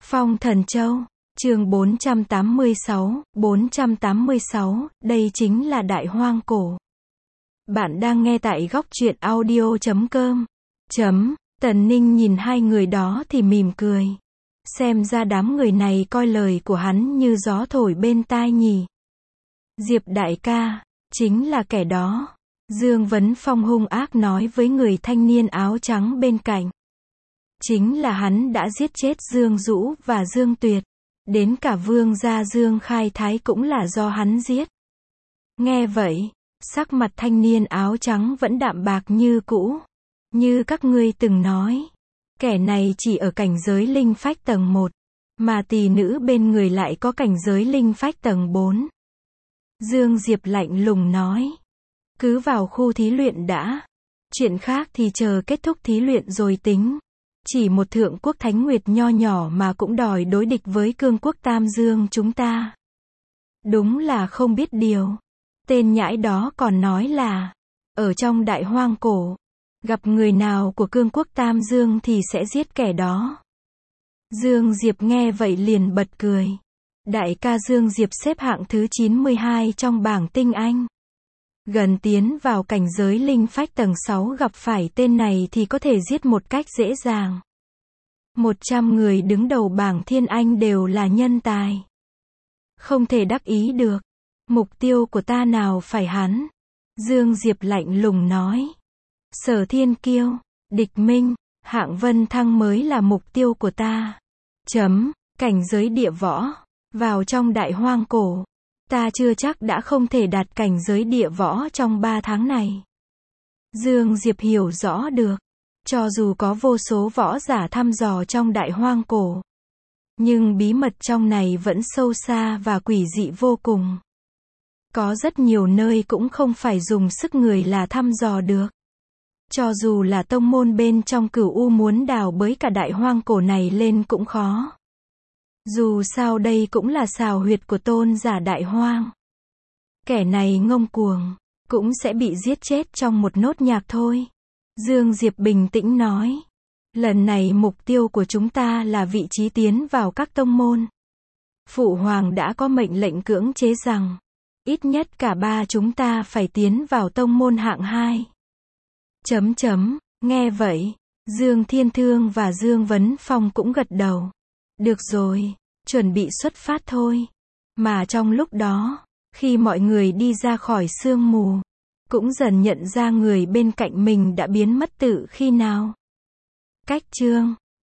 Phong Thần Châu, chương 486, đây chính là Đại Hoang Cổ. Bạn đang nghe tại góc truyện audio.com. Tần Ninh nhìn hai người đó thì mỉm cười. Xem ra đám người này coi lời của hắn như gió thổi bên tai nhỉ. Diệp đại ca, chính là kẻ đó. Dương Vấn Phong hung ác nói với người thanh niên áo trắng bên cạnh. Chính là hắn đã giết chết Dương Dũ và Dương Tuyệt. Đến cả vương gia Dương Khai Thái cũng là do hắn giết. Nghe vậy, sắc mặt thanh niên áo trắng vẫn đạm bạc như cũ. Như các ngươi từng nói, kẻ này chỉ ở cảnh giới linh phách tầng 1, mà tỷ nữ bên người lại có cảnh giới linh phách tầng 4. Dương Diệp lạnh lùng nói, cứ vào khu thí luyện đã. Chuyện khác thì chờ kết thúc thí luyện rồi tính. Chỉ một thượng quốc Thánh Nguyệt nho nhỏ mà cũng đòi đối địch với cương quốc Tam Dương chúng ta. Đúng là không biết điều. Tên nhãi đó còn nói là, ở trong Đại Hoang Cổ, gặp người nào của cương quốc Tam Dương thì sẽ giết kẻ đó. Dương Diệp nghe vậy liền bật cười. Đại ca Dương Diệp xếp hạng thứ 92 trong bảng tinh anh. Gần tiến vào cảnh giới linh phách tầng 6 gặp phải tên này thì có thể giết một cách dễ dàng. 100 người đứng đầu bảng thiên anh đều là nhân tài. Không thể đắc ý được. Mục tiêu của ta nào phải hắn. Dương Diệp lạnh lùng nói. Sở Thiên Kiêu, Địch Minh, Hạng Vân Thăng mới là mục tiêu của ta. Cảnh giới địa võ. Vào trong Đại Hoang Cổ. Ta chưa chắc đã không thể đạt cảnh giới địa võ trong 3 tháng này. Dương Diệp hiểu rõ được. Cho dù có vô số võ giả thăm dò trong Đại Hoang Cổ, nhưng bí mật trong này vẫn sâu xa và quỷ dị vô cùng. Có rất nhiều nơi cũng không phải dùng sức người là thăm dò được. Cho dù là tông môn bên trong Cửu U muốn đào bới cả Đại Hoang Cổ này lên cũng khó. Dù sao đây cũng là xào huyệt của tôn giả Đại Hoang. Kẻ này ngông cuồng, cũng sẽ bị giết chết trong một nốt nhạc thôi. Dương Diệp bình tĩnh nói. Lần này mục tiêu của chúng ta là vị trí tiến vào các tông môn. Phụ hoàng đã có mệnh lệnh cưỡng chế rằng, ít nhất cả ba chúng ta phải tiến vào tông môn hạng 2. Nghe vậy, Dương Thiên Thương và Dương Vấn Phong cũng gật đầu. Được rồi, chuẩn bị xuất phát thôi. Mà trong lúc đó, khi mọi người đi ra khỏi sương mù, cũng dần nhận ra người bên cạnh mình đã biến mất từ khi nào. Cách chương